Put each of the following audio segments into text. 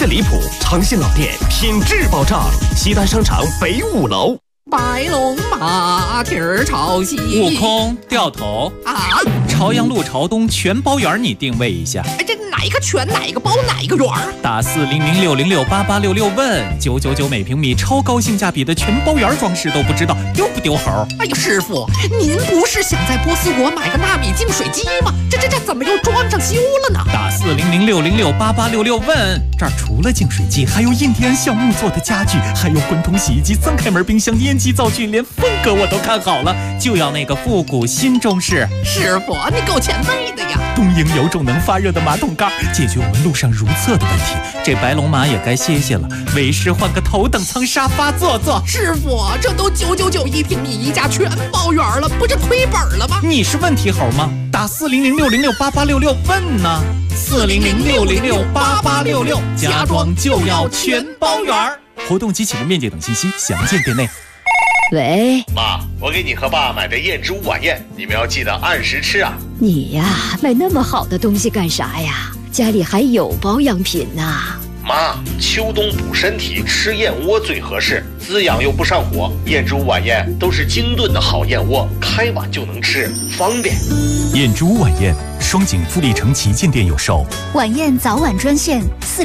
质离谱，诚信老店，品质保障。西单商场北5楼。 白龙马蹄儿朝西， 悟空掉头啊！ 朝阳路朝东全包圆，你定位一下。 这哪一个全，哪一个包，哪一个圆？ 打4006068866问999每平米，超高性价比的全包圆装饰都不知道丢不丢猴？ 哎呦，师傅，您不是想在波斯国买个纳米净水机吗？这怎么又装上修了呢？ 打4006068866问，这儿除了净水机，还有印第安橡木做的家具，还有滚筒洗衣机、3开门冰箱、烟机灶具，连风格我都看好了，就要那个复古新中式。 师傅，你够前卫的呀！ 东营有种能发热的马桶盖，解决我们路上如厕的问题。这白龙马也该歇歇了，为师换个头等舱沙发坐坐。 师傅，这都999一平米，一家全包圆了，不是亏本了吗？ 你是问题猴吗？打4006068866问呢，4006068866，家装就要全包圆。活动及启动面积等信息详见店内。 喂， 妈，我给你和爸买的燕之屋晚宴，你们要记得按时吃啊。 你呀，买那么好的东西干啥呀？家里还有保养品呢。 妈，秋冬补身体，吃燕窝最合适，滋养又不上火。燕之屋晚宴都是精炖的好燕窝，开碗就能吃，方便。 燕之屋晚宴，双井富力城旗舰店有售。 晚宴早晚专线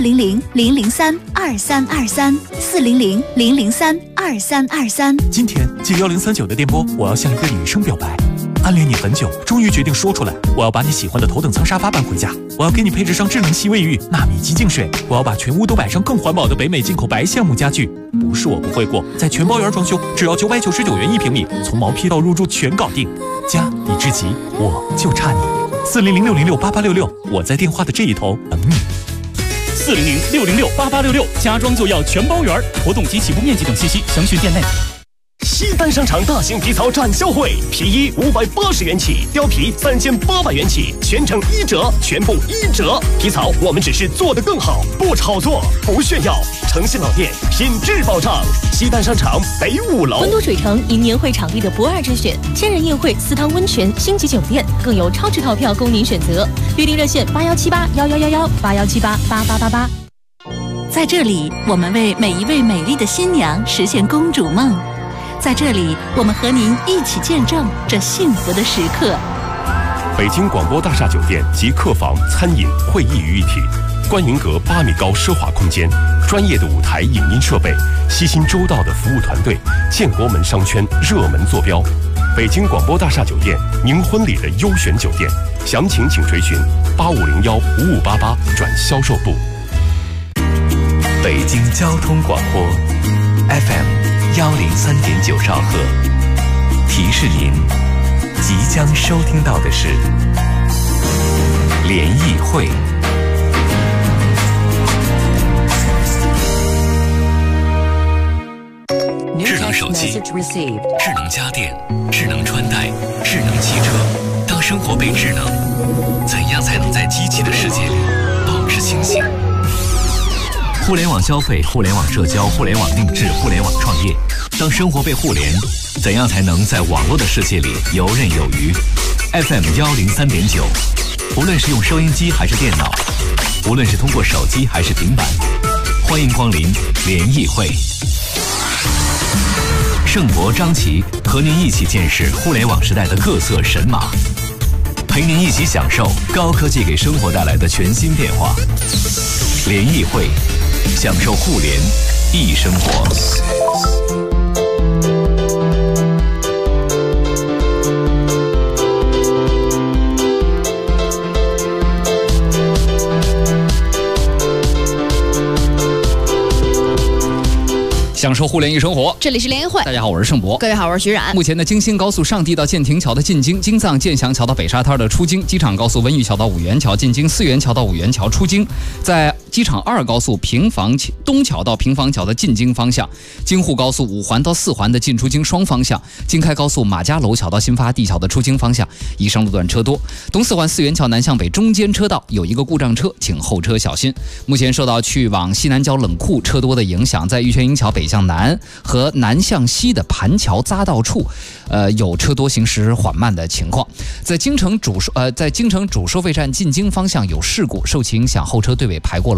400-003-2323，400-003-2323。 今天接1039的电波，我要向一个女生表白。暗恋你很久，终于决定说出来。我要把你喜欢的头等舱沙发搬回家，我要给你配置上智能吸卫浴、纳米级净水，我要把全屋都摆上更环保的北美进口白橡木家具。不是我不会过，在全包圆装修，只要999元一平米，从毛坯到入住全搞定。家你至极，我就差你。4006068866，我在电话的这一头等你。4006068866，家装就要全包圆。活动及起步面积等信息详询店内。 西单商场大型皮草展销会，皮衣580元起，貂皮3800元起，全程1折，全部1折。皮草我们只是做得更好，不炒作，不炫耀。诚信老店，品质保障。西单商场北5楼。 温都水城因年会场地的不二之选，千人宴会、4汤温泉、星级酒店，更有超值套票供您选择。预订热线81781111，8178888888。 在这里，我们为每一位美丽的新娘实现公主梦。在这里，我们和您一起见证这幸福的时刻。 北京广播大厦酒店及客房、餐饮、会议于一体，观云阁8米高奢华空间，专业的舞台影音设备，悉心周到的服务团队，建国门商圈热门坐标。北京广播大厦酒店，您婚礼的优选酒店，详情请垂询85015588转销售部。 北京交通广播 FM103.9兆赫，提示您即将收听到的是联谊会。智能手机、智能家电、智能穿戴、智能汽车。当生活被智能，怎样才能在机器的世界里保持清醒？互联网消费、互联网社交、互联网定制、互联网创业。当生活被互联，怎样才能在网络的世界里游刃有余？ FM103.9，无论是用收音机还是电脑，无论是通过手机还是平板，欢迎光临联谊会。盛博、张琪和您一起见识互联网时代的各色神马，陪您一起享受高科技给生活带来的全新变化。联谊会，享受互联易生活。 享受互联易生活， 这里是联谊会。 大家好，我是盛博。 各位好，我是徐冉。 目前的京新高速上地到建亭桥的进京，京藏建祥桥到北沙滩的出京，机场高速文峪桥到五元桥进京，四元桥到五元桥出京，在机场2高速平房东桥到平房桥的进京方向，京沪高速5环到4环的进出京双方向，京开高速马家楼桥到新发地桥的出京方向，以上路段车多。东4环4元桥南向北中间车道有一个故障车，请后车小心。目前受到去往西南角冷库车多的影响，在玉泉营桥北向南和南向西的盘桥匝道处，有车多行驶缓慢的情况。在京城主收费站进京方向有事故，受其影响，后车队尾排过了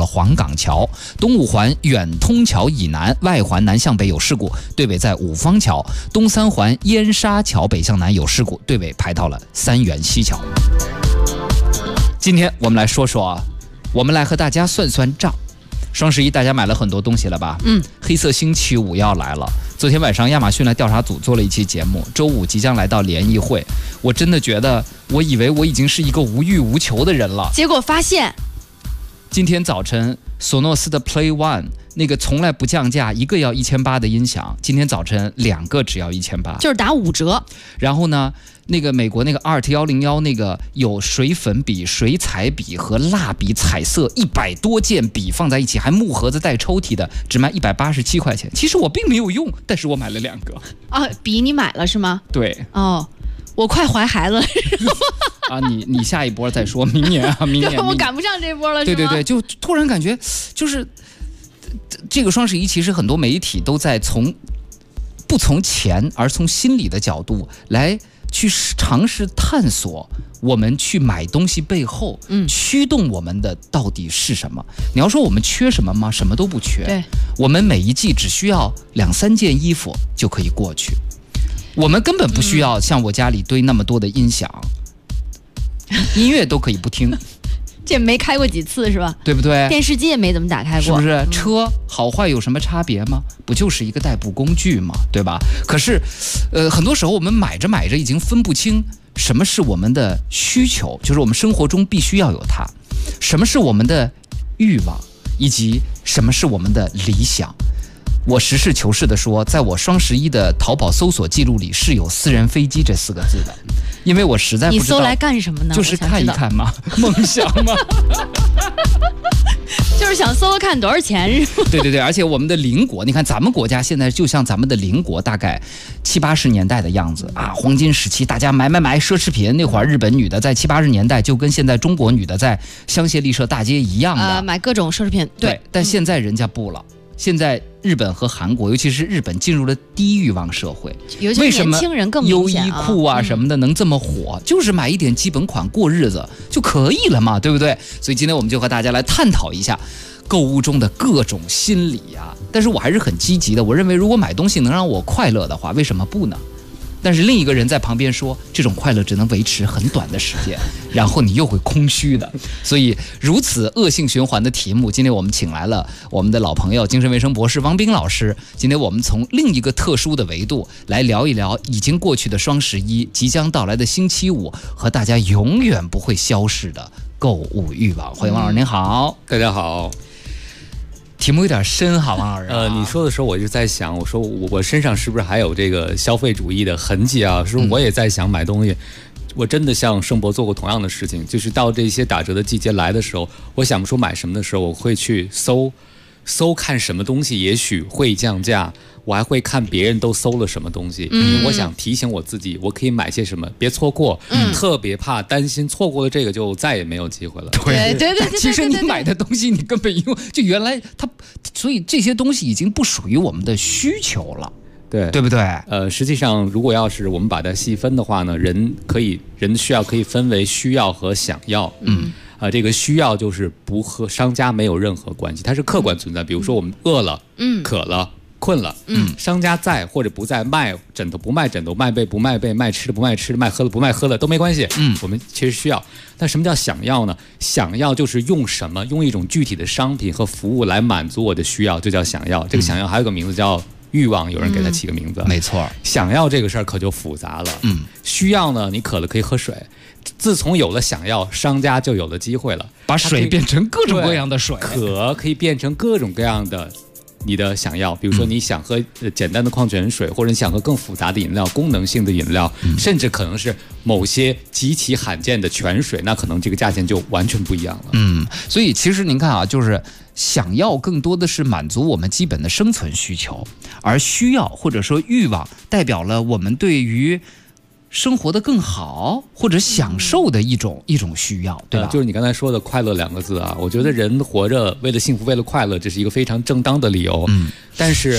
了黄岗桥；东五环远通桥以南外环南向北有事故，队尾在五方桥；东三环燕沙桥北向南有事故，队尾排到了三元西桥。今天我们来说说我们来和大家算算账。双11大家买了很多东西了吧？黑色星期五要来了。昨天晚上亚马逊的调查组做了一期节目，周五即将来到联谊会。我真的觉得，我以为我已经是一个无欲无求的人了， 结果发现， 今天早晨索诺斯的 Play One 那个从来不降价，一个要1800的音响，今天早晨2个只要1800， 就是打5折。 然后呢？那个美国那个 ART101那个有水粉笔、水彩笔和蜡笔彩色100多件笔放在一起，还木盒子带抽屉的，只卖187块钱。其实我并没有用，但是我买了2个。 啊，笔你买了是吗？ 对。 哦，我快怀孩子了。 啊，你下一波再说，明年啊，明年我赶不上这波了，是吗？ 对对对，就突然感觉就是这个双11，其实很多媒体都在不从钱而从心理的角度来。去尝试探索我们去买东西背后，驱动我们的到底是什么？你要说我们缺什么吗？什么都不缺。 对， 我们每一季只需要2-3件衣服就可以过去，我们根本不需要像我家里堆那么多的音响，音乐都可以不听。 这没开过几次是吧？ 对不对？ 电视机也没怎么打开过， 是不是？车好坏有什么差别吗？不就是一个代步工具吗？对吧？可是，很多时候我们买着买着已经分不清什么是我们的需求，就是我们生活中必须要有它；什么是我们的欲望，以及什么是我们的理想。我实事求是的说，在我双11的淘宝搜索记录里是有私人飞机这4个字的，因为我实在不知道你搜来干什么呢？ 就是看一看嘛，梦想嘛。 就是想搜看多少钱是吧？ 对对对，而且我们的邻国，你看咱们国家现在就像咱们的邻国，大概70-80年代的样子啊，黄金时期，大家买奢侈品。那会儿日本女的在70-80年代就跟现在中国女的在香榭丽舍大街一样的， 买各种奢侈品。 对，但现在人家不了。现在日本和韩国，尤其是日本进入了低欲望社会， 为什么年轻人更优衣库啊什么的能这么火？就是买一点基本款过日子就可以了嘛，对不对？所以今天我们就和大家来探讨一下购物中的各种心理啊。但是我还是很积极的，我认为如果买东西能让我快乐的话，为什么不呢？但是另一个人在旁边说，这种快乐只能维持很短的时间，然后你又会空虚的。所以如此恶性循环的题目，今天我们请来了我们的老朋友精神卫生博士汪斌老师。今天我们从另一个特殊的维度来聊一聊已经过去的双11，即将到来的星期五和大家永远不会消逝的购物欲望。欢迎汪老师，您好。 大家好。 题目有点深哈，王老师。 你说的时候我就在想，我说我身上是不是还有这个消费主义的痕迹啊？是我也在想买东西。我真的像盛博做过同样的事情，就是到这些打折的季节来的时候，我想不出买什么的时候，我会去搜看什么东西也许会降价。我还会看别人都搜了什么东西，因为我想提醒我自己，我可以买些什么，别错过。特别怕担心错过了这个就再也没有机会了。 对， 其实你买的东西你根本就原来所以这些东西已经不属于我们的需求了。对不对？ 实际上，如果要是我们把它细分的话呢，人的需要可以分为需要和想要。这个需要就是不和商家没有任何关系，它是客观存在。比如说我们饿了，渴了。困了，商家在或者不在，卖枕头不卖枕头，卖被不卖被，卖吃的不卖吃的，卖喝的不卖喝的都没关系。我们其实需要。但什么叫想要呢？想要就是用什么，用一种具体的商品和服务来满足我的需要，就叫想要。这个想要还有个名字叫欲望，有人给它起个名字。 没错， 想要这个事儿可就复杂了。需要呢，你渴了可以喝水。自从有了想要，商家就有了机会了， 把水变成各种各样的水， 渴可以变成各种各样的。你的想要，比如说你想喝简单的矿泉水，或者你想喝更复杂的饮料，功能性的饮料，甚至可能是某些极其罕见的泉水，那可能这个价钱就完全不一样了。 所以其实您看啊，就是想要更多的是满足我们基本的生存需求，而需要或者说欲望代表了我们对于生活的更好或者享受的一种需要，对吧？ 就是你刚才说的快乐2个字啊，我觉得人活着为了幸福为了快乐，这是一个非常正当的理由。但是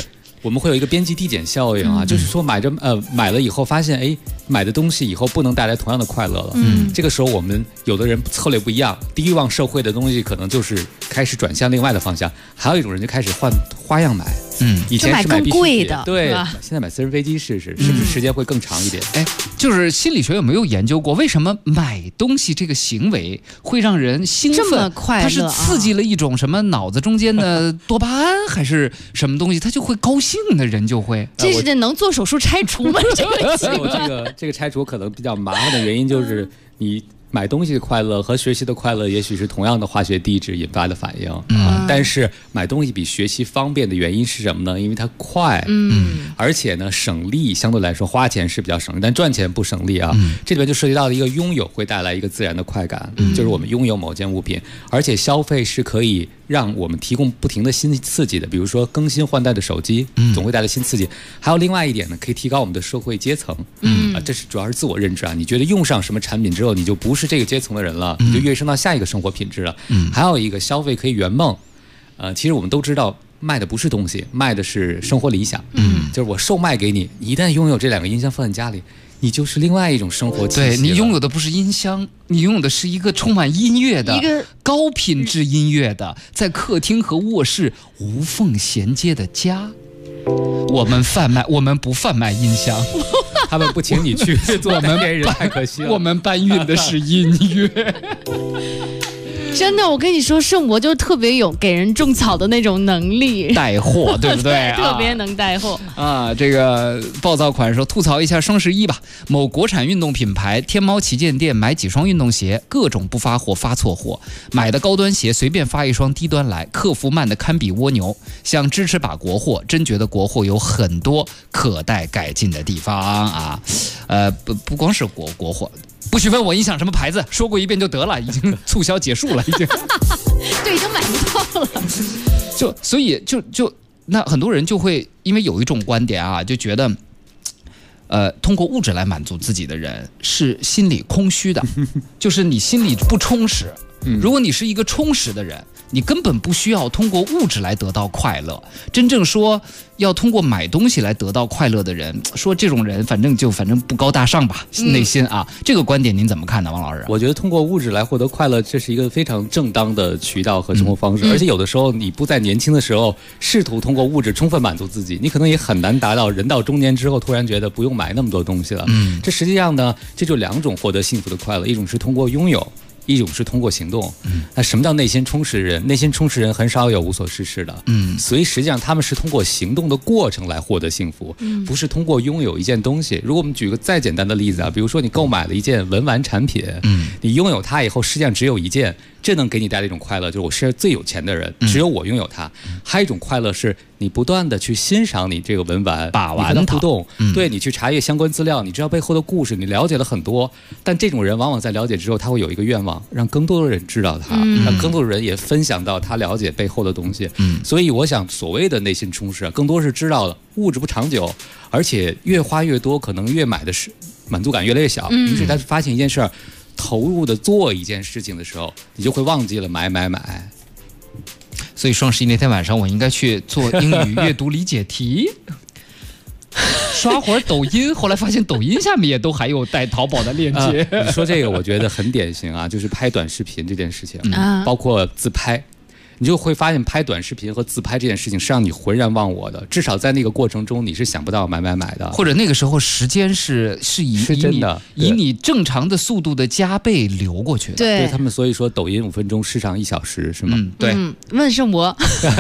我们会有一个边际递减效应啊，就是说买了以后发现，哎，买的东西以后不能带来同样的快乐了。这个时候我们有的人策略不一样，低欲望社会的东西可能就是开始转向另外的方向，还有一种人就开始换花样买。以前是买更贵的，对，现在买私人飞机试试，是不是时间会更长一点？ 哎，就是心理学有没有研究过，为什么买东西这个行为会让人兴奋？ 这么快乐， 它是刺激了一种什么脑子中间的多巴胺，还是什么东西？他就会高兴的人就会。 这是能做手术拆除吗？ 这个拆除可能比较麻烦的原因就是你。买东西的快乐和学习的快乐也许是同样的化学地质引发的反应，但是买东西比学习方便的原因是什么呢？因为它快，而且呢省力，相对来说花钱是比较省力，但赚钱不省力啊。这里面就涉及到了一个拥有会带来一个自然的快感，就是我们拥有某件物品，而且消费是可以让我们提供不停的新刺激的，比如说更新换代的手机，总会带来新刺激。还有另外一点呢，可以提高我们的社会阶层，这是主要是自我认知啊。你觉得用上什么产品之后，你就不是这个阶层的人了，你就跃升到下一个生活品质了。还有一个消费可以圆梦，其实我们都知道卖的不是东西，卖的是生活理想。就是我售卖给你，你一旦拥有这2个音箱放在家里，你就是另外一种生活气息。 对，你拥有的不是音箱，你拥有的是一个充满音乐的、一个高品质音乐的，在客厅和卧室无缝衔接的家。我们不贩卖音箱。 他们不请你去做代言人，太可惜了。 我们搬运的是音乐。 真的，我跟你说，圣博就特别有给人种草的那种能力， 带货，对不对？ 特别能带货啊！这个暴躁款说，吐槽一下双11吧。某国产运动品牌天猫旗舰店买几双运动鞋，各种不发货发错货，买的高端鞋随便发一双低端来，客服慢的堪比蜗牛。想支持把国货，真觉得国货有很多可待改进的地方啊！不光是国货。不许问我影响什么牌子，说过一遍就得了，已经促销结束了，已经。 对，已经买不到了。 所以那很多人就会因为有一种观点啊，就觉得，通过物质来满足自己的人是心理空虚的，就是你心里不充实。如果你是一个充实的人，你根本不需要通过物质来得到快乐。真正说要通过买东西来得到快乐的人，说这种人反正不高大上吧，内心啊。这个观点您怎么看呢，王老师？ 我觉得通过物质来获得快乐，这是一个非常正当的渠道和生活方式。而且有的时候你不在年轻的时候试图通过物质充分满足自己，你可能也很难达到人到中年之后突然觉得不用买那么多东西了。这实际上呢，这就2种获得幸福的快乐，一种是通过拥有，一种是通过行动。那什么叫内心充实人？内心充实人很少有无所事事的。所以实际上他们是通过行动的过程来获得幸福，不是通过拥有一件东西。如果我们举个再简单的例子啊，比如说你购买了一件文玩产品，你拥有它以后实际上只有一件，这能给你带来一种快乐，就是我是最有钱的人，只有我拥有它。还有一种快乐是你不断的去欣赏你这个文玩，把玩互动，对，你去查阅相关资料，你知道背后的故事，你了解了很多。但这种人往往在了解之后，他会有一个愿望，让更多的人知道他，让更多的人也分享到他了解背后的东西。所以我想所谓的内心充实，更多是知道了物质不长久，而且越花越多，可能越买的是满足感越来越小。于是他发现一件事儿，投入的做一件事情的时候，你就会忘记了买。 所以双11那天晚上，我应该去做英语阅读理解题，刷会儿抖音，后来发现抖音下面也都还有带淘宝的链接。 你说这个，我觉得很典型啊，就是拍短视频这件事情，包括自拍。你就会发现拍短视频和自拍这件事情是让你浑然忘我的，至少在那个过程中你是想不到买的， 或者那个时候时间是以你正常的速度的加倍流过去的。 对他们所以说抖音5分钟，时长1小时，是吗？ 对。 问圣博。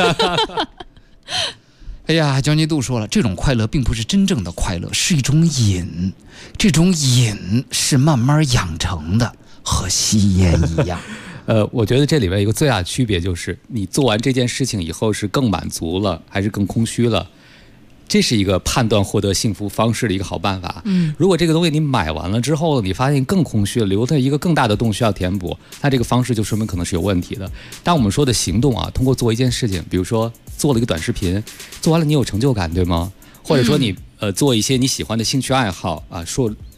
哎呀，焦妮度说了，这种快乐并不是真正的快乐，是一种瘾，这种瘾是慢慢养成的，和吸烟一样。 我觉得这里面有一个最大的区别，就是你做完这件事情以后是更满足了，还是更空虚了？这是一个判断获得幸福方式的一个好办法。如果这个东西你买完了之后，你发现更空虚了，留下一个更大的洞需要填补，那这个方式就说明可能是有问题的。当我们说的行动啊，通过做一件事情，比如说做了一个短视频，做完了你有成就感，对吗？或者说你做一些你喜欢的兴趣爱好啊，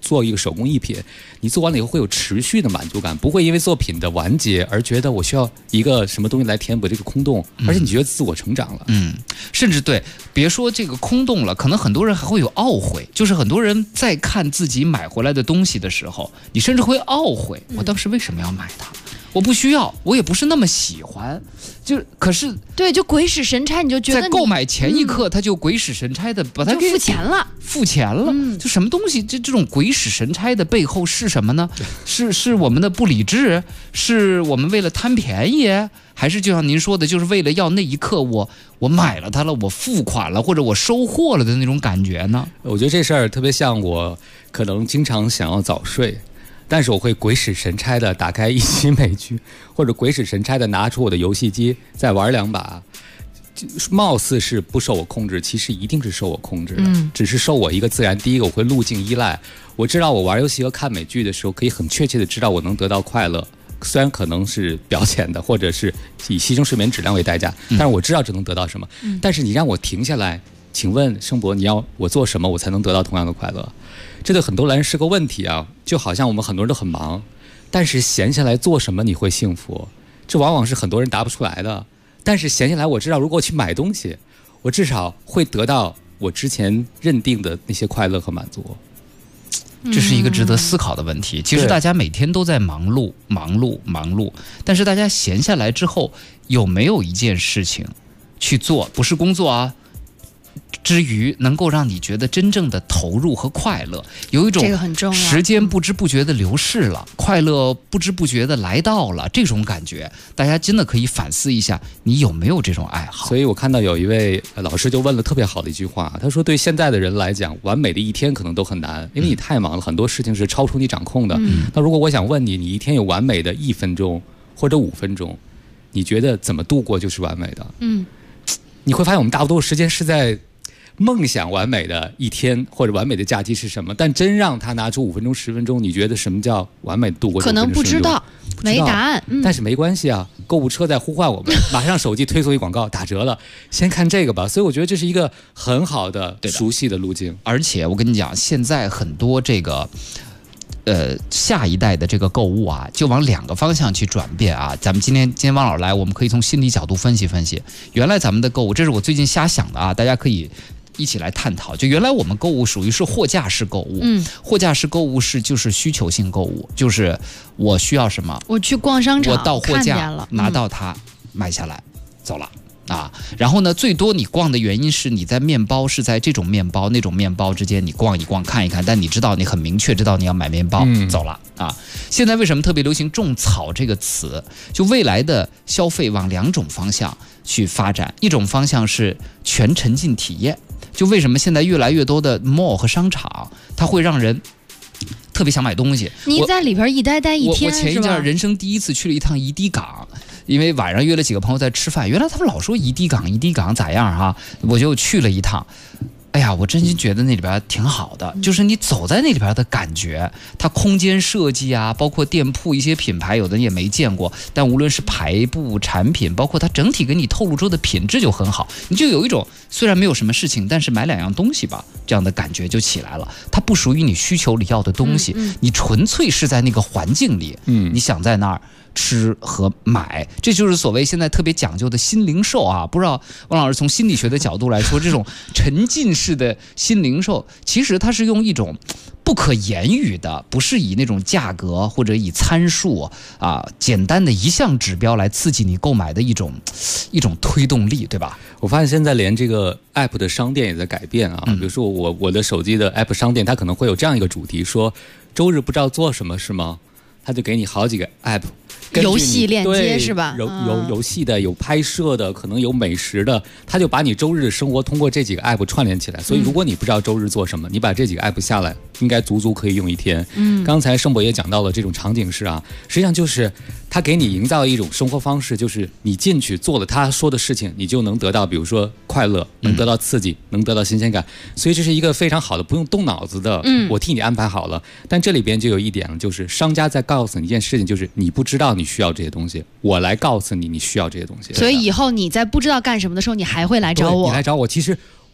做一个手工艺品，你做完了以后会有持续的满足感，不会因为作品的完结而觉得我需要一个什么东西来填补这个空洞，而且你觉得自我成长了。 甚至对，别说这个空洞了，可能很多人还会有懊悔，就是很多人在看自己买回来的东西的时候，你甚至会懊悔，我当时为什么要买它？我不需要，我也不是那么喜欢，可是对，就鬼使神差，你就觉得在购买前一刻，他就鬼使神差的把它给付钱了， 就什么东西？这种鬼使神差的背后是什么呢？是我们的不理智，是我们为了贪便宜，还是就像您说的，就是为了要那一刻我买了它了，我付款了，或者我收获了的那种感觉呢？ 我觉得这事儿特别像我可能经常想要早睡。但是我会鬼使神差的打开一期美剧，或者鬼使神差的拿出我的游戏机再玩2把，貌似是不受我控制，其实一定是受我控制的，只是受我一个自然。第一个，我会路径依赖，我知道我玩游戏和看美剧的时候，可以很确切的知道我能得到快乐，虽然可能是表浅的，或者是以牺牲睡眠质量为代价，但是我知道这能得到什么。但是你让我停下来，请问盛博，你要我做什么我才能得到同样的快乐？这对很多人是个问题啊，就好像我们很多人都很忙，但是闲下来做什么你会幸福？这往往是很多人答不出来的。但是闲下来，我知道如果我去买东西，我至少会得到我之前认定的那些快乐和满足。 这是一个值得思考的问题。其实大家每天都在忙碌，但是大家闲下来之后，有没有一件事情去做，不是工作啊，之余能够让你觉得真正的投入和快乐，有一种时间不知不觉的流逝了，快乐不知不觉的来到了，这种感觉，大家真的可以反思一下，你有没有这种爱好？ 所以我看到有一位老师就问了特别好的一句话，他说对现在的人来讲，完美的一天可能都很难，因为你太忙了，很多事情是超出你掌控的。那如果我想问你，你一天有完美的1分钟或者5分钟，你觉得怎么度过就是完美的？你会发现我们大多数时间是在梦想完美的一天或者完美的假期是什么，但真让他拿出5分钟10分钟，你觉得什么叫完美度过？ 可能不知道，没答案。 但是没关系啊，购物车在呼唤我们，马上手机推送一广告，打折了，先看这个吧。所以我觉得这是一个很好的熟悉的路径。 而且我跟你讲，现在很多这个下一代的这个购物啊，就往2个方向去转变啊。咱们今天汪老师来，我们可以从心理角度分析分析。原来咱们的购物，这是我最近瞎想的啊，大家可以一起来探讨。就原来我们购物属于是货架式购物，货架式购物就是需求性购物，就是我需要什么， 我去逛商场， 我到货架拿到它，买下来，走了。然后呢，最多你逛的原因是你在面包是在这种面包那种面包之间你逛一逛看一看，但你知道你很明确知道你要买面包，走了啊。现在为什么特别流行种草这个词？就未来的消费往2种方向去发展，一种方向是全沉浸体验。就为什么现在越来越多的 mall 和商场，它会让人特别想买东西。 你在里边一待一天， 我前一阵人生第一次去了一趟怡迪港，因为晚上约了几个朋友在吃饭，原来他们老说怡迪港咋样哈，我就去了一趟。哎呀，我真心觉得那里边挺好的，就是你走在那里边的感觉，它空间设计啊，包括店铺一些品牌，有的也没见过，但无论是排布产品，包括它整体给你透露出的品质就很好，你就有一种虽然没有什么事情，但是买2样东西吧，这样的感觉就起来了。它不属于你需求里要的东西，你纯粹是在那个环境里，你想在那儿吃和买，这就是所谓现在特别讲究的新零售啊。不知道汪老师从心理学的角度来说，这种沉浸式的新零售，其实它是用一种不可言语的，不是以那种价格或者以参数啊简单的一项指标来刺激你购买的一种推动力，对吧？ 我发现现在连这个 app 的商店也在改变啊。比如说我的手机的 app 商店，它可能会有这样一个主题，说周日不知道做什么是吗？它就给你好几个 app。 游戏链接是吧？ 有游戏的，有拍摄的，可能有美食的，他就把你周日的生活通过这几个 app 串联起来。所以如果你不知道周日做什么，你把这几个 app 下来，应该足足可以用一天。刚才盛博也讲到了这种场景是啊，实际上就是他给你营造一种生活方式，就是你进去做了他说的事情，你就能得到，比如说快乐，能得到刺激，能得到新鲜感。所以这是一个非常好的不用动脑子的，我替你安排好了。但这里边就有一点，就是商家在告诉你一件事情，就是你不知道你需要这些东西，我来告诉你你需要这些东西。 所以以后你在不知道干什么的时候，你还会来找我。 你来找我，其实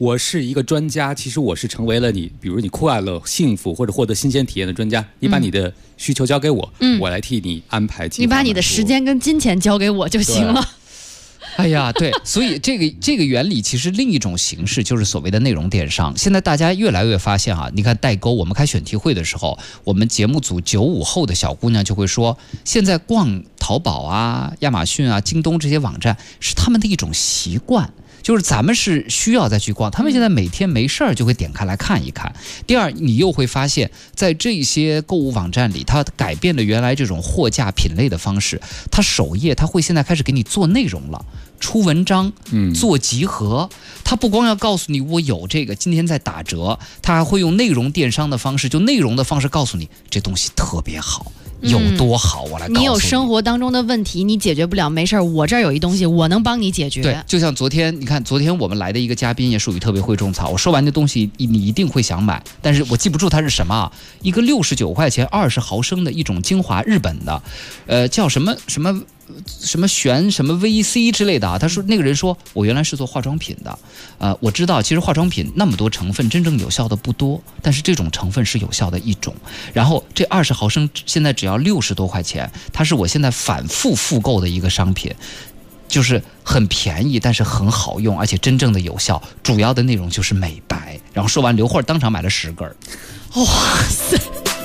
我是一个专家，其实我是成为了你，比如你快乐、幸福或者获得新鲜体验的专家。你把你的需求交给我，我来替你安排计划。 你把你的时间跟金钱交给我就行了。 哎呀，对，所以这个原理其实另一种形式就是所谓的内容电商。现在大家越来越发现啊，你看代沟，我们开选题会的时候，我们节目组95后的小姑娘就会说，现在逛淘宝啊、亚马逊啊、京东这些网站是他们的一种习惯。就是咱们是需要再去逛，他们现在每天没事儿就会点开来看一看。第二，你又会发现，在这些购物网站里，它改变了原来这种货架品类的方式。它首页它会现在开始给你做内容了，出文章，做集合。它不光要告诉你我有这个，今天在打折，它还会用内容电商的方式，就内容的方式告诉你这东西特别好。有多好，我来告诉你。 你有生活当中的问题，你解决不了，没事儿，我这儿有一东西，我能帮你解决。 对，就像昨天，你看，昨天我们来的一个嘉宾也属于特别会种草。我说完这东西，你一定会想买，但是我记不住它是什么啊？一个69块钱20毫升的一种精华，日本的，叫什么玄什么 VC 之类的啊。他说那个人说，我原来是做化妆品的，我知道其实化妆品那么多成分，真正有效的不多，但是这种成分是有效的一种。然后这20毫升现在只要60多块钱，它是我现在反复复购的一个商品。就是很便宜，但是很好用，而且真正的有效。主要的内容就是美白。然后说完，刘慧当场买了10根。 哇塞！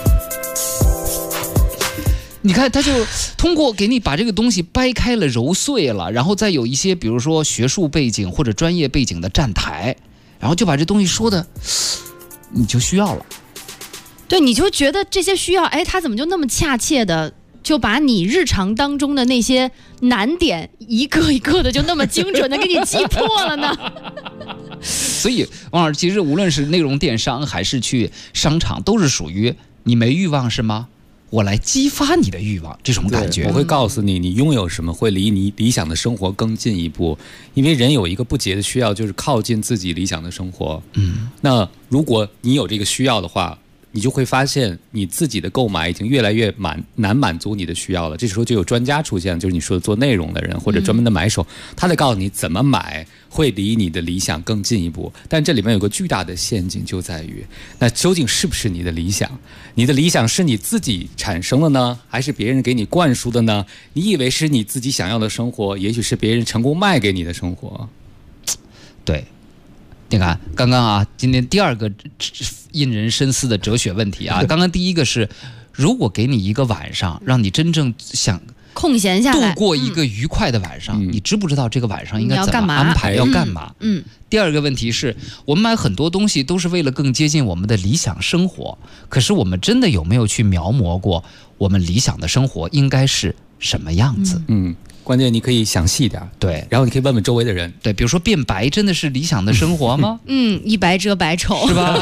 你看，他就通过给你把这个东西掰开了、揉碎了，然后再有一些比如说学术背景或者专业背景的站台，然后就把这东西说的，你就需要了。 对，你就觉得这些需要，哎，他怎么就那么恰切的？就把你日常当中的那些难点一个一个的就那么精准的给你击破了呢？ 所以王老师，其实无论是内容电商还是去商场，都是属于你没欲望是吗？我来激发你的欲望，这种感觉。 我会告诉你，你拥有什么会离你理想的生活更进一步，因为人有一个不竭的需要，就是靠近自己理想的生活。那如果你有这个需要的话，你就会发现你自己的购买已经越来越难满足你的需要了。这时候就有专家出现，就是你说的做内容的人或者专门的买手，他得告诉你怎么买会离你的理想更进一步。但这里面有个巨大的陷阱，就在于那究竟是不是你的理想？你的理想是你自己产生的呢，还是别人给你灌输的呢？你以为是你自己想要的生活，也许是别人成功卖给你的生活。 对，你看刚刚啊，今天第二个引人深思的哲学问题啊，刚刚第一个是，如果给你一个晚上，让你真正想空闲下来度过一个愉快的晚上，你知不知道这个晚上应该怎么安排，要干嘛？第二个问题是，我们买很多东西都是为了更接近我们的理想生活，可是我们真的有没有去描摹过我们理想的生活应该是什么样子？ 关键你可以详细一点， 对， 然后你可以问问周围的人， 对，比如说变白真的是理想的生活吗？ 一白遮百丑， 是吧？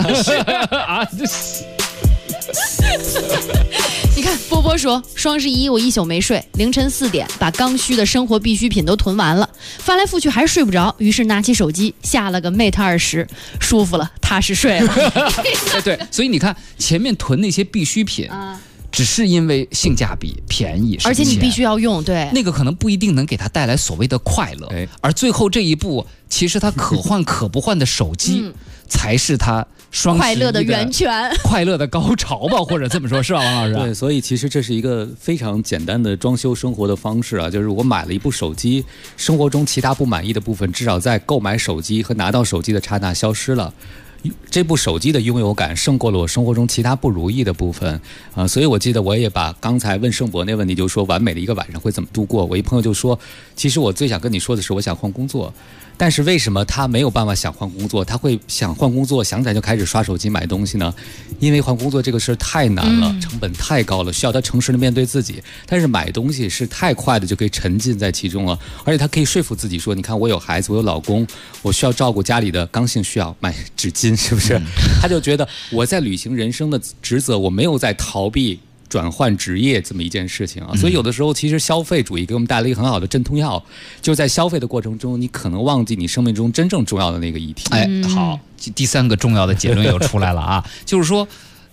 你看，波波说双11我一宿没睡，凌晨4点把刚需的生活必需品都囤完了，翻来覆去还是睡不着，于是拿起手机下了个 Mate 20，舒服了，踏实睡了。 对，所以你看前面囤那些必需品。只是因为性价比便宜， 而且你必须要用，对， 那个可能不一定能给他带来所谓的快乐，而最后这一步，其实他可换可不换的手机，才是他双快乐的源泉， 快乐的高潮吧，或者这么说，是吧，王老师？ 对，所以其实这是一个非常简单的装修生活的方式啊，就是我买了一部手机，生活中其他不满意的部分，至少在购买手机和拿到手机的刹那消失了。这部手机的拥有感胜过了我生活中其他不如意的部分所以我记得我也把刚才问盛博那问题，就是说完美的一个晚上会怎么度过。我一朋友就说，其实我最想跟你说的是，我想换工作。但是为什么他没有办法想换工作，他会想换工作，想起来就开始刷手机买东西呢？因为换工作这个事太难了，成本太高了，需要他诚实的面对自己。但是买东西是太快的就可以沉浸在其中了，而且他可以说服自己说，你看我有孩子，我有老公，我需要照顾家里的刚性需要，买纸巾，是不是？他就觉得我在履行人生的职责，我没有在逃避转换职业这么一件事情啊，所以有的时候其实消费主义给我们带来一个很好的镇痛药，就是在消费的过程中，你可能忘记你生命中真正重要的那个议题。 好，第3个重要的结论又出来了啊，就是说，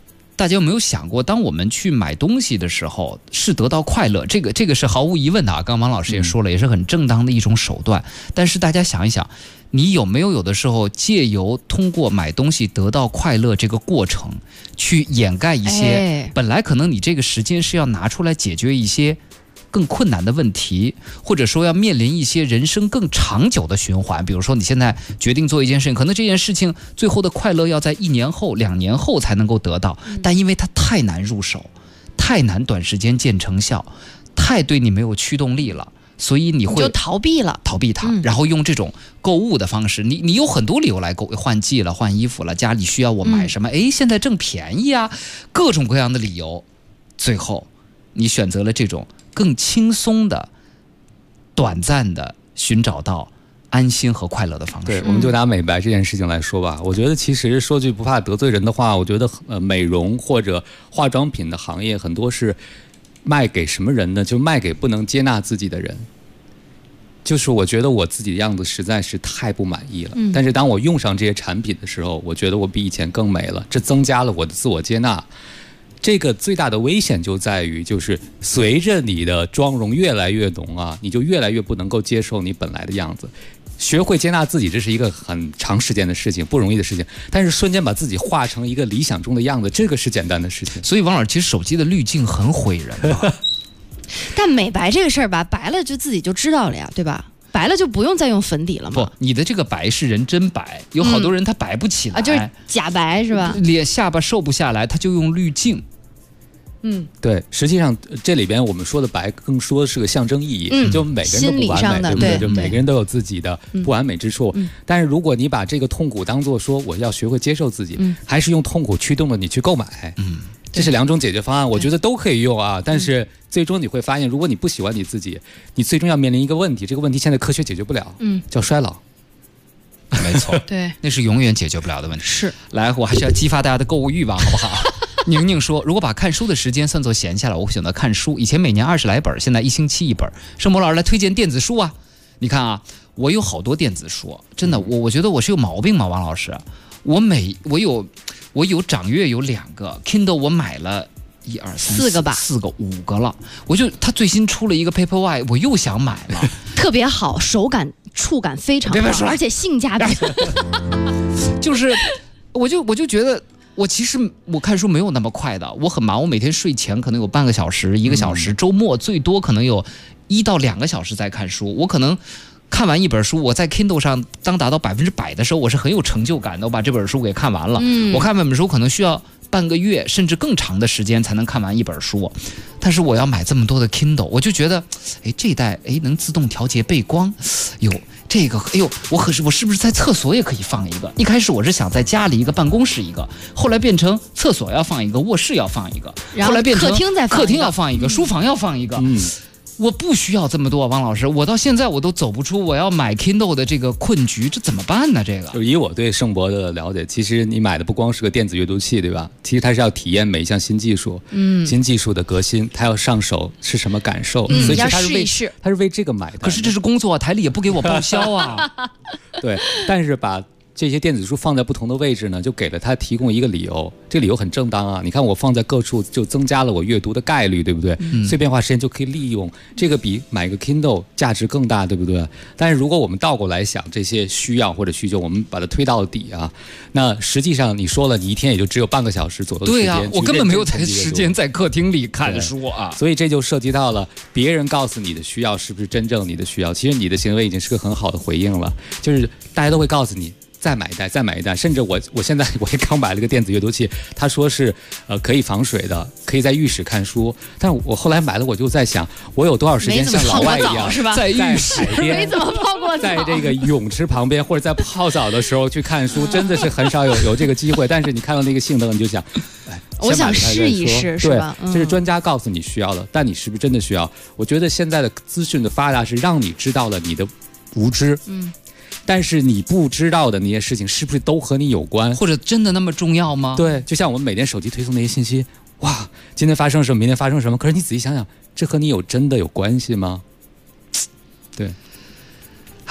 大家有没有想过，当我们去买东西的时候，是得到快乐，这个是毫无疑问的啊。刚刚王老师也说了，也是很正当的一种手段。但是大家想一想，你有没有的时候借由通过买东西得到快乐这个过程，去掩盖一些本来可能你这个时间是要拿出来解决一些更困难的问题，或者说要面临一些人生更长久的循环。比如说你现在决定做一件事情，可能这件事情最后的快乐要在1年后、2年后才能够得到，但因为它太难入手，太难短时间见成效，太对你没有驱动力了，所以你会就逃避它， 然后用这种购物的方式，你有很多理由来换季了、换衣服了，家里需要我买什么，现在正便宜啊，各种各样的理由，最后你选择了这种更轻松的、短暂的寻找到安心和快乐的方式。 对，我们就拿美白这件事情来说吧，我觉得其实说句不怕得罪人的话，我觉得美容或者化妆品的行业很多是卖给什么人呢？就卖给不能接纳自己的人。就是我觉得我自己的样子实在是太不满意了，但是当我用上这些产品的时候，我觉得我比以前更美了，这增加了我的自我接纳。这个最大的危险就在于，就是随着你的妆容越来越浓啊，你就越来越不能够接受你本来的样子。学会接纳自己，这是一个很长时间的事情，不容易的事情。但是瞬间把自己画成一个理想中的样子，这个是简单的事情。 所以王老师，其实手机的滤镜很毁人吧？ 但美白这个事儿吧，白了就自己就知道了呀，对吧？白了就不用再用粉底了嘛。 不，你的这个白是人真白，有好多人他白不起来， 就是假白是吧？ 脸下巴瘦不下来，他就用滤镜。 对，实际上这里边我们说的白更说的是个象征意义，就每个人都不完美，对不对？就每个人都有自己的不完美之处。但是如果你把这个痛苦当作说我要学会接受自己，还是用痛苦驱动了你去购买，这是两种解决方案，我觉得都可以用啊。但是最终你会发现，如果你不喜欢你自己，你最终要面临一个问题，这个问题现在科学解决不了，叫衰老。 没错， 对， 那是永远解决不了的问题。 是， 来，我还是要激发大家的购物欲望，好不好？宁宁说，如果把看书的时间算作闲下来，我会选择看书。以前每年20来本，现在1星期1本。盛博老师来推荐电子书啊！你看啊，我有好多电子书，真的，我觉得我是有毛病吗？王老师，我有掌阅有2个 Kindle， 我买了1、2、3、 4个吧 ，4个、5个了。他最新出了一个 Paperwhite， 我又想买了， 特别好，手感、触感非常好，而且性价比。 就是，我就觉得。其实我看书没有那么快的，我很忙，我每天睡前可能有半个小时、1个小时，周末最多可能有1到2个小时在看书。我可能看完一本书，我在 Kindle 上当达到100%的时候，我是很有成就感的，我把这本书给看完了。我看完本书可能需要半个月甚至更长的时间才能看完一本书，但是我要买这么多的 Kindle， 我就觉得，这一代能自动调节背光，这个，我是不是在厕所也可以放一个？一开始我是想在家里一个，办公室一个，后来变成厕所要放一个，卧室要放一个，后来变成客厅要放一个，书房要放一个。我不需要这么多，王老师，我到现在我都走不出我要买 Kindle 的这个困局，这怎么办呢？这个就以我对盛博的了解，其实你买的不光是个电子阅读器，对吧？其实它是要体验每一项新技术，新技术的革新，它要上手是什么感受，所以它是为这个买的。 可是这是工作，台里也不给我报销啊。 对，但是把这些电子书放在不同的位置呢，就给了他提供一个理由，这个理由很正当啊。你看我放在各处，就增加了我阅读的概率，对不对？碎片化时间就可以利用，这个比买个 Kindle 价值更大，对不对？但是如果我们倒过来想，这些需要或者需求，我们把它推到底啊，那实际上你说了，你一天也就只有半个小时左右的时间。 对啊，我根本没有时间在客厅里看书啊。 所以这就涉及到了别人告诉你的需要是不是真正你的需要？其实你的行为已经是个很好的回应了，就是大家都会告诉你。再买一代，甚至我现在我也刚买了个电子阅读器，他说是可以防水的，可以在浴室看书。但是我后来买了，我就在想，我有多少时间像老外一样，在浴室边， 没怎么泡过澡， 在这个泳池旁边或者在泡澡的时候去看书，真的是很少有这个机会。但是你看到那个性能，你就想， 我想试一试，是吧？ 对，这是专家告诉你需要的，但你是不是真的需要？我觉得现在的资讯的发达是让你知道了你的无知，但是你不知道的那些事情是不是都和你有关， 或者真的那么重要吗？ 对，就像我们每天手机推送那些信息，哇，今天发生什么，明天发生什么，可是你仔细想想，这和你真的有关系吗？对， 唉。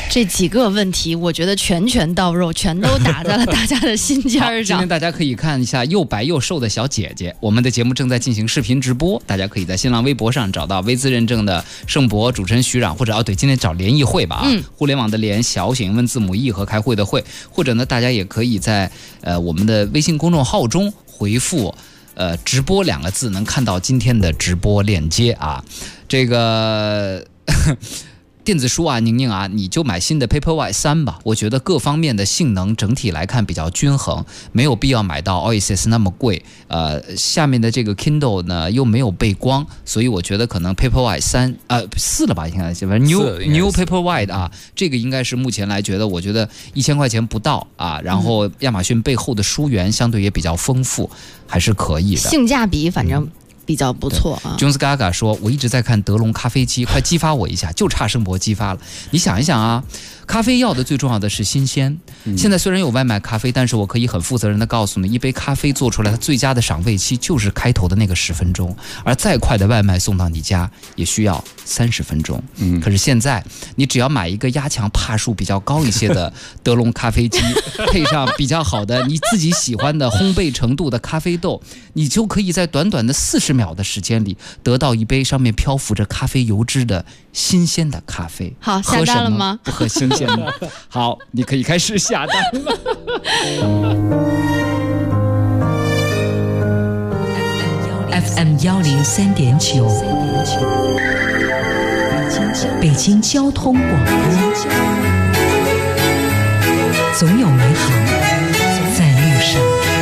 这几个问题，我觉得拳拳到肉，全都打在了大家的心尖上。 今天大家可以看一下又白又瘦的小姐姐，我们的节目正在进行视频直播，大家可以在新浪微博上找到微资认证的盛博、主持人徐冉，或者对，今天找联谊会吧互联网的联，小写英文字母 E 和开会的会，或者呢，大家也可以在我们的微信公众号中回复直播2个字，能看到今天的直播链接啊。这个电子书啊，宁宁啊，你就买新的 Paperwhite 3吧。我觉得各方面的性能整体来看比较均衡，没有必要买到 Oasis 那么贵。下面的这个 Kindle 呢又没有背光，所以我觉得可能 Paperwhite 4了吧，应该是 New Paperwhite 啊，这个应该是目前来觉得，我觉得1000块钱不到啊。然后亚马逊背后的书源相对也比较丰富，还是可以的， 性价比反正比较不错啊。 Jones Gaga 说：“我一直在看德龙咖啡机，快激发我一下，就差盛博激发了。你想一想啊，咖啡要的最重要的是新鲜。现在虽然有外卖咖啡，但是我可以很负责任的告诉你，一杯咖啡做出来，它最佳的赏味期就是开头的那个10分钟，而再快的外卖送到你家也需要30分钟。可是现在你只要买一个压强帕数比较高一些的德龙咖啡机，配上比较好的你自己喜欢的烘焙程度的咖啡豆，你就可以在短短的40秒的时间里得到一杯上面漂浮着咖啡油脂的新鲜的咖啡。 好，下单了吗？ 不喝新鲜的。好，你可以开始下单了。 FM 103.9，北京交通广播，总有美好在路上。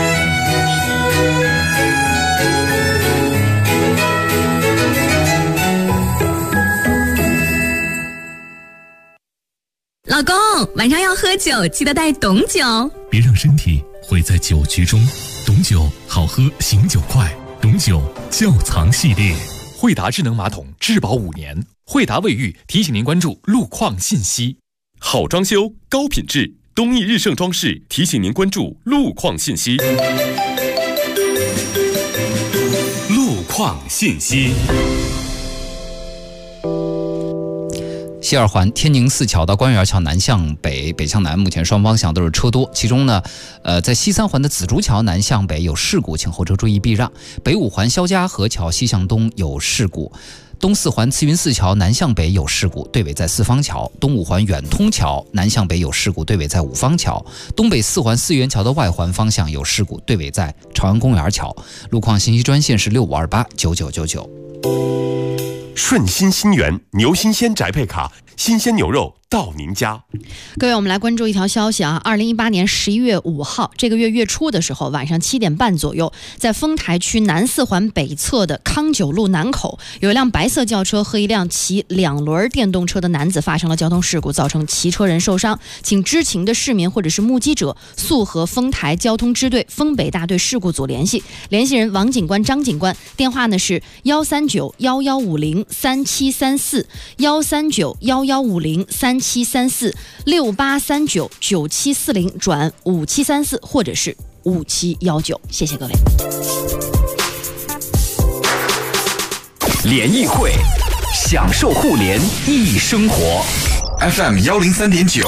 老公，晚上要喝酒，记得带董酒。 别让身体毁在酒局中。董酒好喝，醒酒快。董酒窖藏系列， 惠达智能马桶质保5年。惠达卫浴提醒您关注路况信息。 好装修，高品质，东益日盛装饰提醒您关注路况信息。路况信息。 西二环天宁寺桥到官园桥南向北，北向南，目前双方向都是车多。其中呢，在西三环的紫竹桥南向北有事故，请后车注意避让。北五环肖家河桥西向东有事故。东四环慈云寺桥南向北有事故，队尾在四方桥。东五环远通桥南向北有事故，队尾在五方桥。东北四环四元桥的外环方向有事故，队尾在朝阳公园桥。路况信息专线是65289999。 顺心新源牛新鲜宅配卡，新鲜牛肉到您家。 各位，我们来关注一条消息啊！2018年11月5号，这个月月初的时候，晚上7点半左右，在丰台区南四环北侧的康九路南口，有一辆白色轿车和一辆骑2轮电动车的男子发生了交通事故，造成骑车人受伤。请知情的市民或者是目击者速和丰台交通支队丰北大队事故组联系，联系人王警官、张警官，电话呢是13911503734，13911503734，68399740转5734或者是5719。谢谢各位。 联谊会，享受互联易生活。FM 103.9。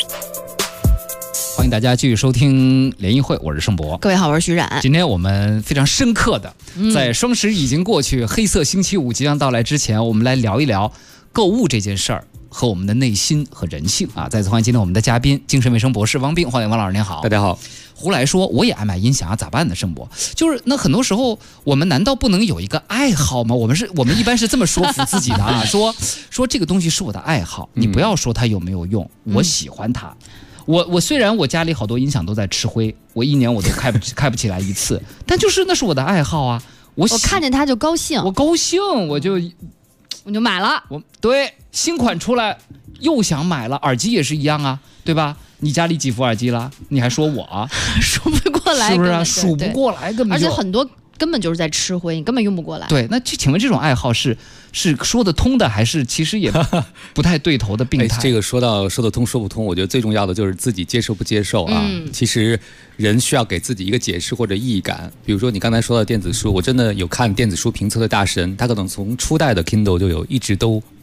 欢迎大家继续收听联谊会，我是盛博。 各位好，我是徐冉。 今天我们非常深刻的，在双十一已经过去，黑色星期五即将到来之前，我们来聊一聊购物这件事儿和我们的内心和人性啊！再次欢迎今天我们的嘉宾，精神卫生博士汪斌，欢迎汪老师，您好。 大家好。 胡来说，我也爱买音响啊，咋办呢？盛博，就是那很多时候，我们难道不能有一个爱好吗？我们一般是这么说服自己的啊，说这个东西是我的爱好，你不要说它有没有用，我喜欢它。我虽然我家里好多音响都在吃灰，我1年我都开不起来一次，但就是那是我的爱好啊，我看见它就高兴， 我高兴，我就买了。 对，新款出来又想买了，耳机也是一样啊，对吧？你家里几副耳机了？你还说我啊？ 数不过来， 是不是啊？数不过来，根本而且很多根本就是在吃灰，你根本用不过来。 对，那请问这种爱好是说得通的，还是其实也不太对头的病态？ 这个说得通说不通，我觉得最重要的就是自己接受不接受啊。其实人需要给自己一个解释或者意义感。比如说你刚才说的电子书，我真的有看电子书评测的大神，他可能从初代的 Kindle 就有，一直都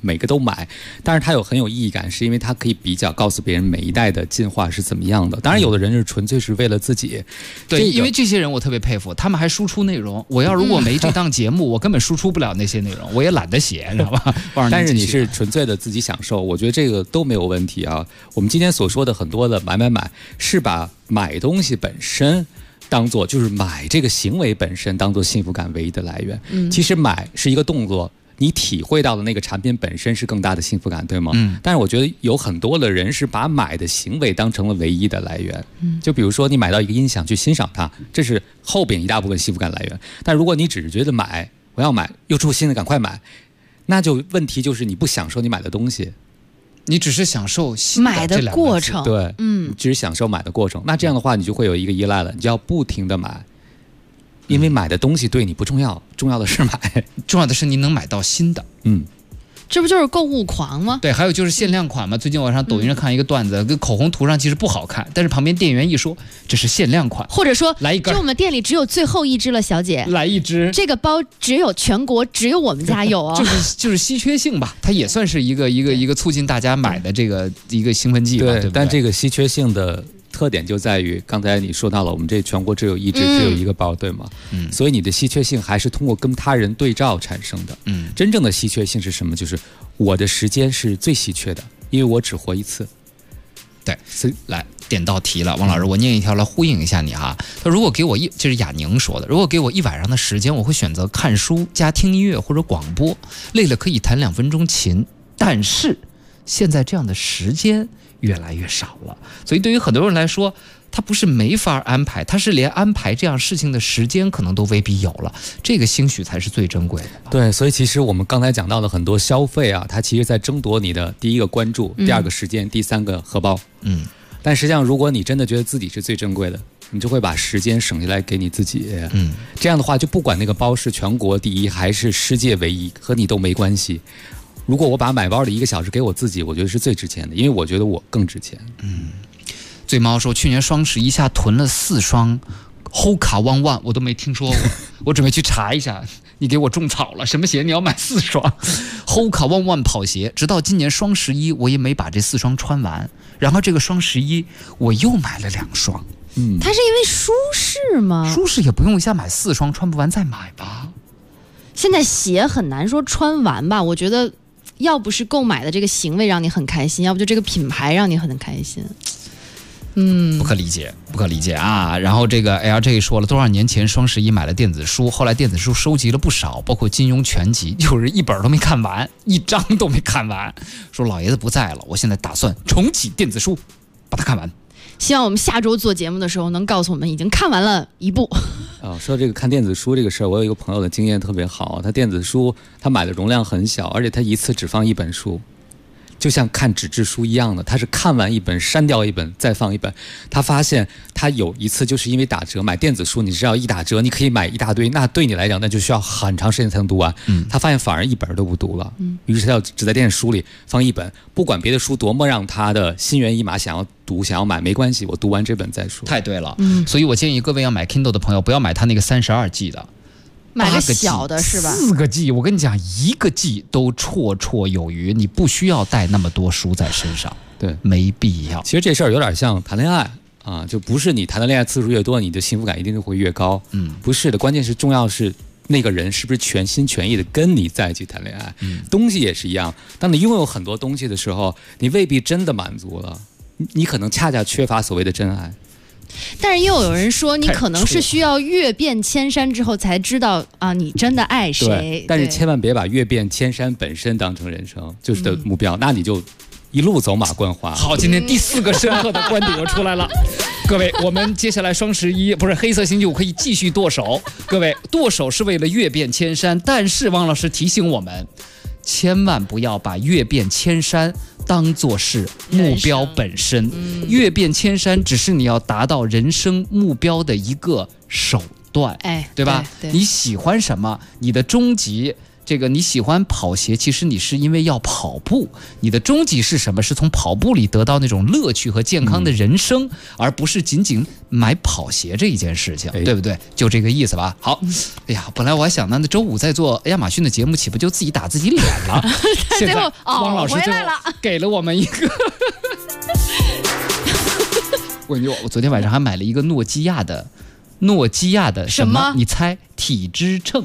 每个都买，但是它很有意义感，是因为它可以比较告诉别人每一代的进化是怎么样的。当然有的人是纯粹是为了自己， 对，因为这些人我特别佩服，他们还输出内容。我要如果没这档节目，我根本输出不了那些内容，我也懒得写，知道吧？ 但是你是纯粹的自己享受，我觉得这个都没有问题啊。我们今天所说的很多的买，是把买东西本身当做，就是买这个行为本身当做幸福感唯一的来源。其实买是一个动作，你体会到的那个产品本身是更大的幸福感，对吗？但是我觉得有很多的人是把买的行为当成了唯一的来源。就比如说你买到一个音响去欣赏它，这是后边一大部分幸福感来源。但如果你只是觉得我要买，又出新的赶快买，那就问题就是你不享受你买的东西， 你只是享受买的过程。 对，你只是享受买的过程。那这样的话，你就会有一个依赖了，你就要不停的买，因为买的东西对你不重要，重要的是买， 重要的是你能买到新的。 这不就是购物狂吗？ 对，还有就是限量款嘛。最近我上抖音上看一个段子，跟口红涂上其实不好看，但是旁边店员一说这是限量款， 或者说来一根， 就我们店里只有最后一支了，小姐， 来一支。 这个包全国只有我们家有哦。 就是稀缺性吧，它也算是一个促进大家买的这个一个兴奋剂吧，对不对？ 但这个稀缺性的特点就在于，刚才你说到了，我们这全国只有一支，只有一个包，对吗？所以你的稀缺性还是通过跟他人对照产生的。真正的稀缺性是什么？就是我的时间是最稀缺的，因为我只活一次。 对，来点到题了，王老师，我念一条来呼应一下你哈。他如果给我这是雅宁说的，如果给我1晚上的时间，我会选择看书加听音乐或者广播，累了可以弹2分钟琴，但是现在这样的时间越来越少了，所以对于很多人来说，他不是没法安排，他是连安排这样事情的时间可能都未必有了，这个兴许才是最珍贵的。 对，所以其实我们刚才讲到的很多消费啊，它其实在争夺你的第一个关注，第二个时间，第三个荷包。但实际上如果你真的觉得自己是最珍贵的，你就会把时间省下来给你自己。这样的话就不管那个包是全国第一还是世界唯一，和你都没关系。如果我把买包的1个小时给我自己，我觉得是最值钱的，因为我觉得我更值钱。 醉猫说去年双11下囤了4双 Hoka One One， 我都没听说过，我准备去查一下。你给我种草了，什么鞋你要买4双 Hoka One One 跑鞋，直到今年双11我也没把这4双穿完，然后这个双11我又买了2双。 它是因为舒适吗？ 舒适也不用一下买4双，穿不完再买吧。 现在鞋很难说穿完吧，我觉得要不是购买的这个行为让你很开心，要不就这个品牌让你很开心。 不可理解啊！然后这个 LJ 说了，多少年前双11买了电子书，后来电子书收集了不少，包括金庸全集，就是1本都没看完，1章都没看完。说老爷子不在了，我现在打算重启电子书，把它看完。 希望我们下周做节目的时候能告诉我们已经看完了1部。 说这个看电子书这个事儿，我有一个朋友的经验特别好，他电子书他买的容量很小，而且他一次只放1本书。就像看纸质书一样的，他是看完1本删掉1本再放1本。他发现他有一次就是因为打折买电子书，你知道一打折你可以买一大堆，那对你来讲那就需要很长时间才能读完。他发现反而1本都不读了，于是他只在电子书里放1本，不管别的书多么让他的心猿意马，想要读想要买没关系，我读完这本再说。 太对了，所以我建议各位要买 Kindle 的朋友不要买他那个32G 的。 买个小的是吧 ？4个 G， 我跟你讲，1个 G 都绰绰有余，你不需要带那么多书在身上， 对， 没必要。 其实这事儿有点像谈恋爱啊，就不是你谈的恋爱次数越多，你的幸福感一定会越高。不是的，关键是重要是那个人是不是全心全意的跟你在一起谈恋爱。东西也是一样，当你拥有很多东西的时候，你未必真的满足了，你可能恰恰缺乏所谓的真爱。 但是又有人说，你可能是需要阅遍千山之后才知道啊，你真的爱谁。 但是千万别把阅遍千山本身当成人生就是的目标，那你就一路走马观花。 好，今天第4个深刻的观点又出来了。各位，我们接下来双11不是黑色星期五可以继续剁手。各位，剁手是为了阅遍千山，但是汪老师提醒我们，千万不要把阅遍千山当作是目标本身，阅遍千山只是你要达到人生目标的一个手段，对吧？对，你喜欢什么，你的终极这个你喜欢跑鞋，其实你是因为要跑步，你的终极是什么？是从跑步里得到那种乐趣和健康的人生，而不是仅仅买跑鞋这一件事情，对不对？就这个意思吧。好，哎呀，本来我还想呢，那周五在做亚马逊的节目，岂不就自己打自己脸了？现在汪老师就给了我们一个。我昨天晚上还买了一个诺基亚的什么？你猜？体脂秤。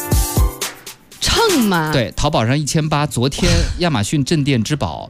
秤吗？ 对，淘宝上1800，昨天亚马逊镇店之宝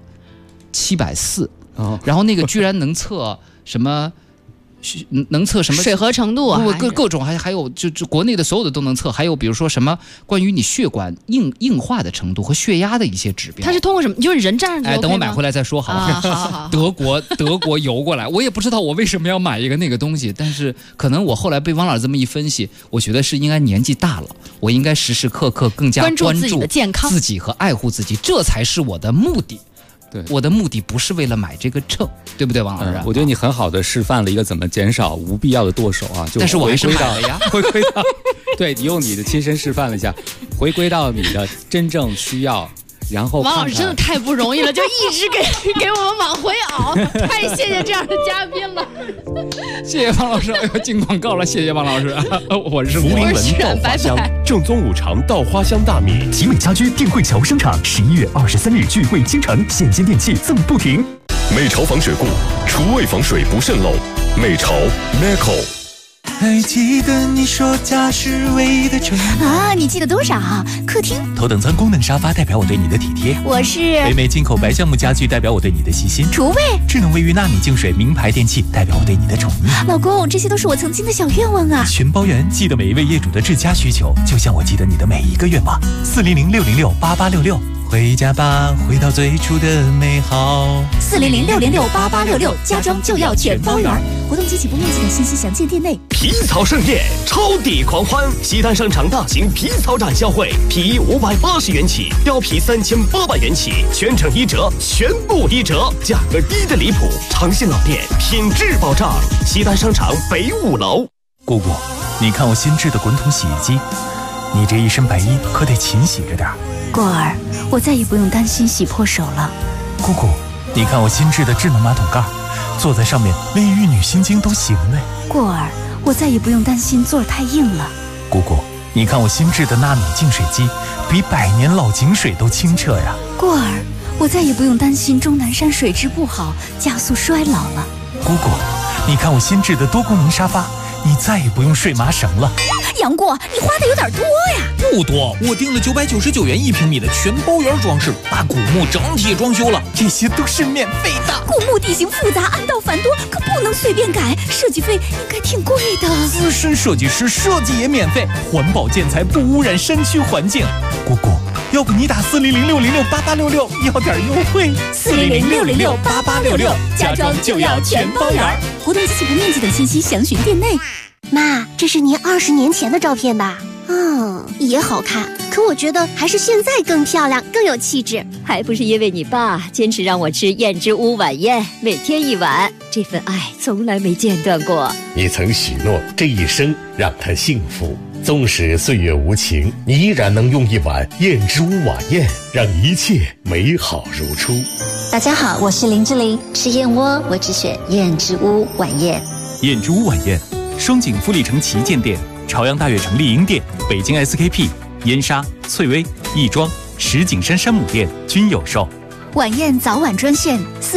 740，然后那个居然能测什么？能测什么水合程度啊？ 各种还有就国内的所有的都能测，还有比如说什么关于你血管硬化的程度和血压的一些指标。 它是通过什么？就是人站上去。 等我买回来再说好了。 好。 德国邮过来，我也不知道我为什么要买一个那个东西，但是可能我后来被汪老师这么一分析，我觉得是应该年纪大了，我应该时时刻刻更加关注自己的健康， 自己和爱护自己，这才是我的目的。对，我的目的不是为了买这个秤，对不对，王老师？ 我觉得你很好的示范了一个怎么减少无必要的剁手啊，就但是我还是买了呀， 回归到，对你用你的亲身示范了一下，回归到你的真正需要。然后王老师真的太不容易了，就一直给我们往回熬，太谢谢这样的嘉宾了。 谢谢王老师，要进广告了，谢谢王老师。我是福临门稻花香，正宗五常稻花香大米。 集美家居定汇桥商场11月23日聚会倾城，现金电器赠不停。 美潮防水布，厨卫防水不渗漏。美潮 Meco。 还记得你说家是唯一的城啊？你记得多少？客厅头等舱功能沙发代表我对你的体贴。 我是北美进口白橡木家具代表我对你的细心。 厨卫智能卫浴纳米净水名牌电器代表我对你的宠溺。 老公，这些都是我曾经的小愿望啊！ 全包圆，记得每一位业主的至佳需求，就像我记得你的每一个愿望。400-606-8866，回家吧，回到最初的美好。 400-606-8866，家装就要全包圆。活动及起步面积等信息详见店内。 皮草盛宴，超抵狂欢！西单商场大型皮草展销会，皮衣580元起，貂皮3800元起，全程1折，全部1折，价格低的离谱，长信老店，品质保障。西单商场北5楼。 姑姑，你看我新制的滚筒洗衣机，你这一身白衣可得勤洗着点。 过儿，我再也不用担心洗破手了。 姑姑，你看我新制的智能马桶盖，坐在上面连玉女心经都行嘞。 过儿，我再也不用担心座儿太硬了。 姑姑，你看我新制的纳米净水机，比100年老井水都清澈呀。 过儿，我再也不用担心终南山水质不好，加速衰老了。 姑姑，你看我新制的多功能沙发，你再也不用睡麻绳了。 杨过，你花的有点多呀。 不多，我订了999元1平米的全包圆装饰，把古墓整体装修了， 这些都是免费的。 古墓地形复杂，暗道繁多，可不能随便改，设计费应该挺贵的。 资深设计师设计也免费，环保建材不污染山区环境。姑姑，要不你打400-606-8866要点优惠。 400-606-8866，家装就要全包圆。活动及起步面积等信息详询店内。 妈，这是您20年前的照片吧？也好看，可我觉得还是现在更漂亮，更有气质。 还不是因为你爸坚持让我吃燕之屋晚宴，每天1碗，这份爱从来没间断过。 你曾许诺这一生让他幸福，纵使岁月无情，你依然能用1碗燕之屋晚宴，让一切美好如初。 大家好，我是林志玲，吃燕窝我只选燕之屋晚宴。 燕之屋晚宴，双井富力城旗舰店、朝阳大悦城丽婴店、北京 SKP、燕莎、翠微、亦庄、石景山山姆店均有售。 晚宴早晚专线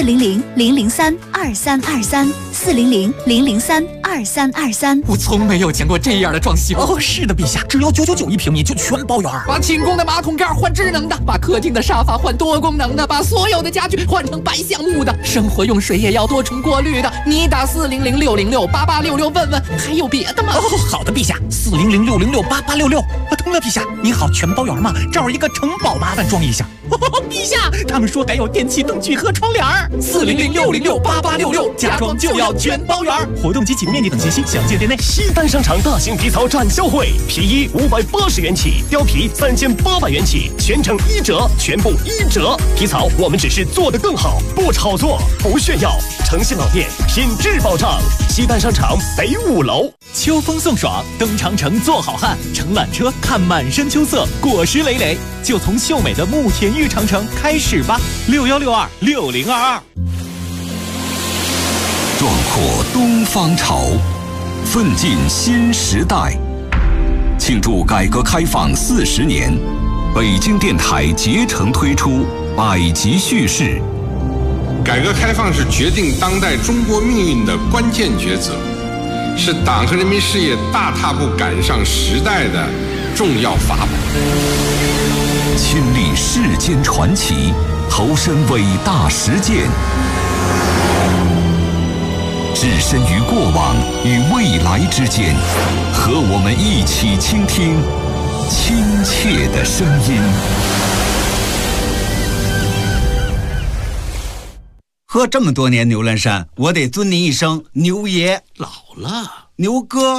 400-003-2323，400-003-2323。 我从没有见过这样的装修。 哦，是的，陛下，只要9991平米就全包圆。 把寝宫的马桶盖换智能的，把客厅的沙发换多功能的，把所有的家具换成白橡木的，生活用水也要多重过滤的。你打400-606-8866问问，还有别的吗？ 哦，好的，陛下，400-606-8866。通了，陛下，您好，全包圆吗？这儿一个城堡，麻烦装一下。陛下，他们说还有电器灯具和窗帘。 400-606-8866，家装就要要全包圆。 活动及启动面积等信息详见店内。 西单商场大型皮草展销会，皮衣580元起，貂皮3800元起，全程1折，全部1折。皮草我们只是做得更好，不炒作，不炫耀。诚信老店，品质保障。西单商场北5楼。 秋风送爽，登长城做好汉，乘缆车看满山秋色，果实累累，就从秀美的慕田峪长城开始吧。61626022， 壮阔东方潮，奋进新时代。庆祝改革开放40年，北京电台竭诚推出百集叙事。 改革开放是决定当代中国命运的关键抉择，是党和人民事业大踏步赶上时代的重要法宝。 亲历世间传奇，投身伟大实践，置身于过往与未来之间，和我们一起倾听亲切的声音。 喝这么多年牛栏山，我得尊您一声牛爷。 老了， 牛哥。